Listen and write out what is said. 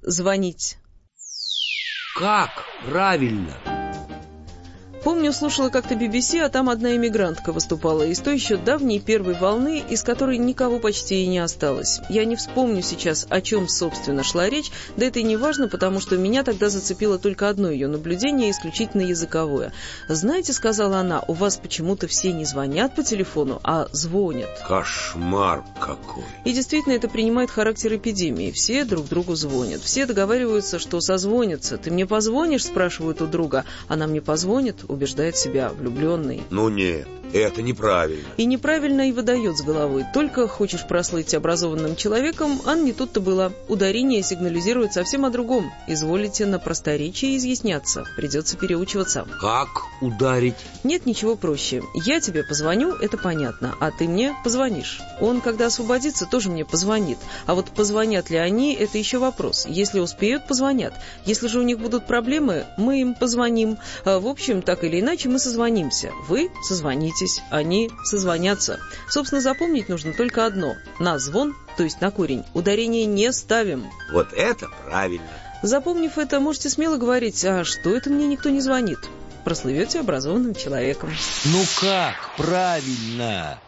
звонить. Как правильно? Помню, слушала как-то BBC, а там одна эмигрантка выступала из той еще давней первой волны, из которой никого почти и не осталось. Я не вспомню сейчас, о чем, собственно, шла речь, да это и не важно, потому что меня тогда зацепило только одно ее наблюдение, исключительно языковое. «Знаете, — сказала она, — у вас почему-то все не звонят по телефону, а звонят». Кошмар какой! И действительно, это принимает характер эпидемии. Все друг другу звонят, все договариваются, что созвонятся. «Ты мне позвонишь?» — спрашивают у друга. «Она мне позвонит?» — убеждает себя влюбленный. Ну нет, это неправильно. И неправильно и выдает с головой. Только хочешь прослыть образованным человеком, а не тут-то было. Ударение сигнализирует совсем о другом. Изволите на просторечии изъясняться. Придется переучиваться. Как ударить? Нет ничего проще. Я тебе позвоню, это понятно, а ты мне позвонишь. Он, когда освободится, тоже мне позвонит. А вот позвонят ли они, это еще вопрос. Если успеют, позвонят. Если же у них будут проблемы, мы им позвоним. В общем, так или иначе, мы созвонимся. Вы созвонитесь, они созвонятся. Собственно, запомнить нужно только одно. На звон, то есть на корень, ударение не ставим. Вот это правильно. Запомнив это, можете смело говорить: а что это мне никто не звонит? Прослывете образованным человеком. Ну как правильно?